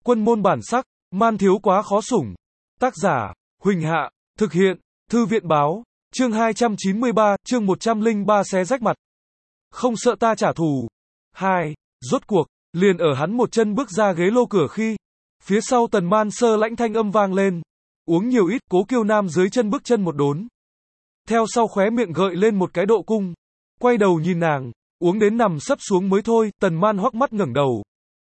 Quân môn bản sắc, man thiếu quá khó sủng. Tác giả, Huỳnh Hạ, thực hiện, Thư viện báo, chương 293, chương 103 xé rách mặt. Không sợ ta trả thù. 2. Rốt cuộc, liền ở hắn một chân bước ra ghế lô cửa khi, phía sau Tần Man sơ lãnh thanh âm vang lên. Uống nhiều ít, Cố Kiêu Nam dưới chân bước chân một đốn. Theo sau khóe miệng gợi lên một cái độ cung. Quay đầu nhìn nàng, uống đến nằm sấp xuống mới thôi, Tần Man hoắc mắt ngẩng đầu.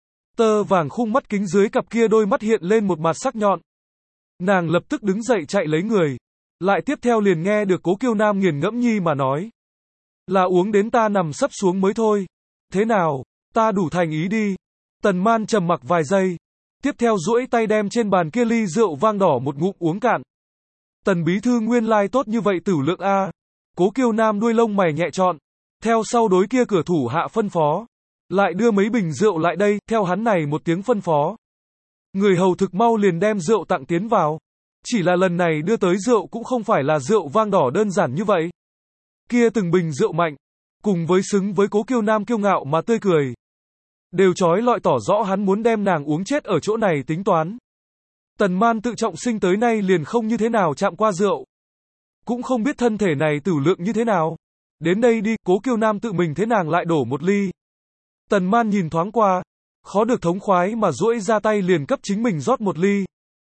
Tơ vàng khung mắt kính dưới cặp kia đôi mắt hiện lên một mặt sắc nhọn. Nàng lập tức đứng dậy chạy lấy người. Lại tiếp theo liền nghe được Cố Kiêu Nam nghiền ngẫm nhi mà nói. Là uống đến ta nằm sấp xuống mới thôi. Thế nào, ta đủ thành ý đi. Tần Man trầm mặc vài giây. Tiếp theo duỗi tay đem trên bàn kia ly rượu vang đỏ một ngụm uống cạn. Tần bí thư nguyên lai tốt như vậy tử lượng a. Cố Kiêu Nam đuôi lông mày nhẹ trọn. Theo sau đối kia cửa thủ hạ phân phó. Lại đưa mấy bình rượu lại đây, theo hắn này một tiếng phân phó. Người hầu thực mau liền đem rượu tặng tiến vào. Chỉ là lần này đưa tới rượu cũng không phải là rượu vang đỏ đơn giản như vậy. Kia từng bình rượu mạnh, cùng với xứng với Cố Kiêu Nam kiêu ngạo mà tươi cười. Đều trói lọi tỏ rõ hắn muốn đem nàng uống chết ở chỗ này tính toán. Tần Man tự trọng sinh tới nay liền không như thế nào chạm qua rượu. Cũng không biết thân thể này tử lượng như thế nào. Đến đây đi, Cố Kiêu Nam tự mình thế nàng lại đổ một ly. Tần Man nhìn thoáng qua, khó được thống khoái mà duỗi ra tay liền cấp chính mình rót một ly.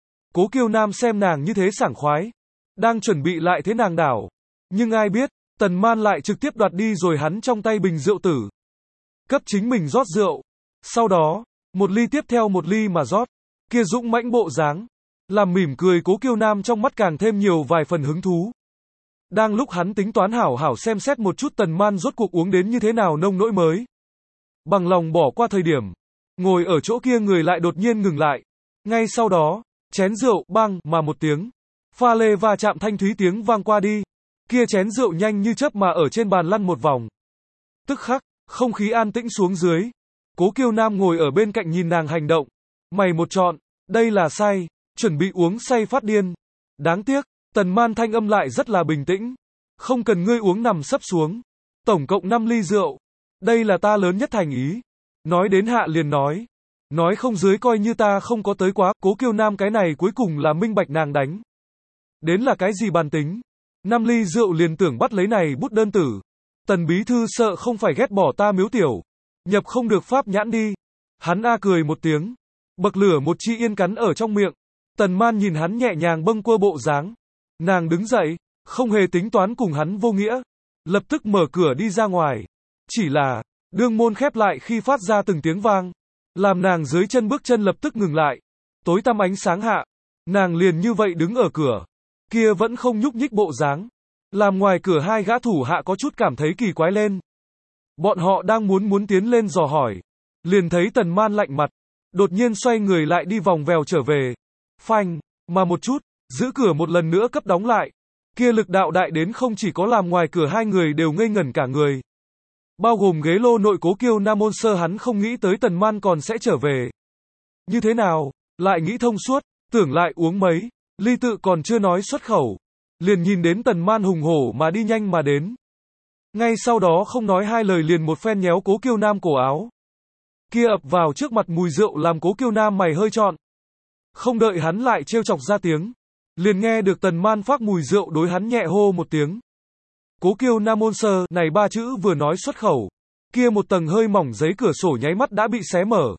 Cố Kiêu Nam xem nàng như thế sảng khoái, đang chuẩn bị lại thế nàng đảo. Nhưng ai biết, Tần Man lại trực tiếp đoạt đi rồi hắn trong tay bình rượu tử. Cấp chính mình rót rượu. Sau đó, một ly tiếp theo một ly mà rót. Kia dũng mãnh bộ dáng, làm mỉm cười Cố Kiêu Nam trong mắt càng thêm nhiều vài phần hứng thú. Đang lúc hắn tính toán hảo hảo xem xét một chút Tần Man rốt cuộc uống đến như thế nào nông nỗi mới. Bằng lòng bỏ qua thời điểm, ngồi ở chỗ kia người lại đột nhiên ngừng lại. Ngay sau đó, chén rượu bang mà một tiếng, pha lê va chạm thanh thúy tiếng vang qua đi. Kia chén rượu nhanh như chớp mà ở trên bàn lăn một vòng. Tức khắc, không khí an tĩnh xuống dưới. Cố Kiêu Nam ngồi ở bên cạnh nhìn nàng hành động. Mày một trọn, đây là say, chuẩn bị uống say phát điên. Đáng tiếc, Tần Man thanh âm lại rất là bình tĩnh. Không cần ngươi uống nằm sấp xuống. Tổng cộng 5 ly rượu. Đây là ta lớn nhất thành ý. Nói đến hạ liền nói. Nói không dưới coi như ta không có tới quá. Cố Kiêu Nam cái này cuối cùng là minh bạch nàng đánh. Đến là cái gì bàn tính. 5 ly rượu liền tưởng bắt lấy này bút đơn tử. Tần bí thư sợ không phải ghét bỏ ta miếu tiểu. Nhập không được pháp nhãn đi. Hắn a cười một tiếng. Bậc lửa một chi yên cắn ở trong miệng. Tần Man nhìn hắn nhẹ nhàng bâng quơ bộ dáng. Nàng đứng dậy, không hề tính toán cùng hắn vô nghĩa. Lập tức mở cửa đi ra ngoài. Chỉ là, đương môn khép lại khi phát ra từng tiếng vang. Làm nàng dưới chân bước chân lập tức ngừng lại. Tối tăm ánh sáng hạ. Nàng liền như vậy đứng ở cửa. Kia vẫn không nhúc nhích bộ dáng. Làm ngoài cửa hai gã thủ hạ có chút cảm thấy kỳ quái lên. Bọn họ đang muốn tiến lên dò hỏi. Liền thấy Tần Man lạnh mặt. Đột nhiên xoay người lại đi vòng vèo trở về. Phanh, mà một chút, giữ cửa một lần nữa cấp đóng lại. Kia lực đạo đại đến không chỉ có làm ngoài cửa hai người đều ngây ngẩn cả người. Bao gồm ghế lô nội Cố Kiêu Nam môn sơ hắn không nghĩ tới Tần Man còn sẽ trở về. Như thế nào, lại nghĩ thông suốt, tưởng lại uống mấy, ly tự còn chưa nói xuất khẩu. Liền nhìn đến Tần Man hùng hổ mà đi nhanh mà đến. Ngay sau đó không nói hai lời liền một phen nhéo Cố Kiêu Nam cổ áo. Kia ập vào trước mặt mùi rượu làm Cố Kiêu Nam mày hơi trọn. Không đợi hắn lại trêu chọc ra tiếng. Liền nghe được Tần Man phác mùi rượu đối hắn nhẹ hô một tiếng. Cố Kiêu Nam môn sơ, này ba chữ vừa nói xuất khẩu. Kia một tầng hơi mỏng giấy cửa sổ nháy mắt đã bị xé mở.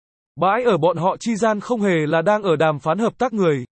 Bãi ở bọn họ chi gian không hề là đang ở đàm phán hợp tác người.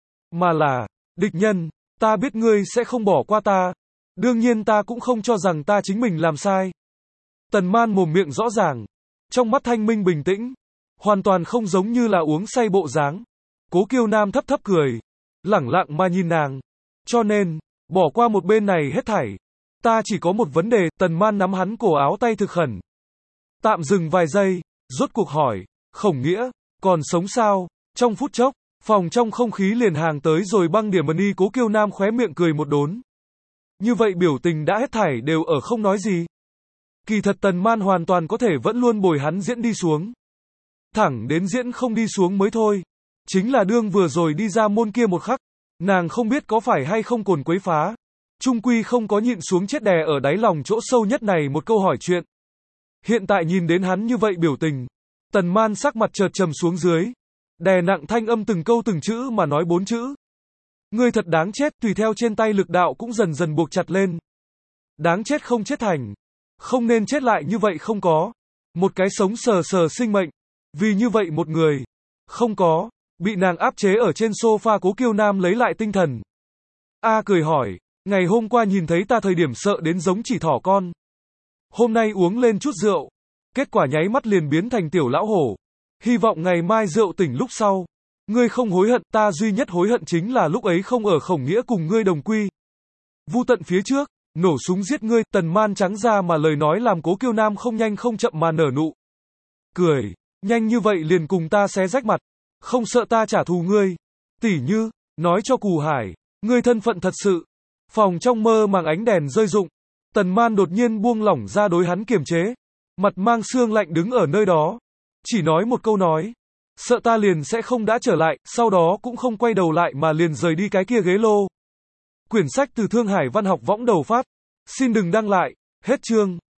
Mà là, địch nhân, ta biết ngươi sẽ không bỏ qua ta. Đương nhiên ta cũng không cho rằng ta chính mình làm sai. Tần Man mồm miệng rõ ràng. Trong mắt thanh minh bình tĩnh. Hoàn toàn không giống như là uống say bộ dáng. Cố Kiêu Nam thấp thấp cười. Lẳng lặng mà nhìn nàng. Cho nên, bỏ qua một bên này hết thảy. Ta chỉ có một vấn đề, Tần Man nắm hắn cổ áo tay thực khẩn. Tạm dừng vài giây, rốt cuộc hỏi, Khổng Nghĩa, còn sống sao? Trong phút chốc, phòng trong không khí liền hàng tới rồi băng điểm mani. Cố Kiêu Nam khóe miệng cười một đốn. Như vậy biểu tình đã hết thảy đều ở không nói gì. Kỳ thật Tần Man hoàn toàn có thể vẫn luôn bồi hắn diễn đi xuống. Thẳng đến diễn không đi xuống mới thôi. Chính là đương vừa rồi đi ra môn kia một khắc. Nàng không biết có phải hay không cồn quấy phá. Trung quy không có nhịn xuống chết đè ở đáy lòng chỗ sâu nhất này một câu hỏi chuyện. Hiện tại nhìn đến hắn như vậy biểu tình. Tần Man sắc mặt chợt trầm xuống dưới. đè nặng thanh âm từng câu từng chữ mà nói 4 chữ. Ngươi thật đáng chết, tùy theo trên tay lực đạo cũng dần dần buộc chặt lên. Đáng chết không chết thành. Không nên chết lại như vậy không có. Một cái sống sờ sờ sinh mệnh. Vì như vậy một người. Không có. Bị nàng áp chế ở trên sofa Cố Kiêu Nam lấy lại tinh thần. A cười hỏi. Ngày hôm qua nhìn thấy ta thời điểm sợ đến giống chỉ thỏ con. Hôm nay uống lên chút rượu. Kết quả nháy mắt liền biến thành tiểu lão hổ. Hy vọng ngày mai rượu tỉnh lúc sau. Ngươi không hối hận, ta duy nhất hối hận chính là lúc ấy không ở Khổng Nghĩa cùng ngươi đồng quy. Vu tận phía trước, nổ súng giết ngươi, Tần Man trắng ra mà lời nói làm Cố Kiêu Nam không nhanh không chậm mà nở nụ. Cười, nhanh như vậy liền cùng ta xé rách mặt. Không sợ ta trả thù ngươi. Tỉ như, nói cho Cù Hải, ngươi thân phận thật sự. Phòng trong mơ màng ánh đèn rơi rụng. Tần Man đột nhiên buông lỏng ra đối hắn kiềm chế. Mặt mang sương lạnh đứng ở nơi đó. Chỉ nói một câu nói. Sợ ta liền sẽ không đã trở lại, sau đó cũng không quay đầu lại mà liền rời đi cái kia ghế lô. Quyển sách từ Thương Hải Văn học võng đầu phát. Xin đừng đăng lại. Hết chương.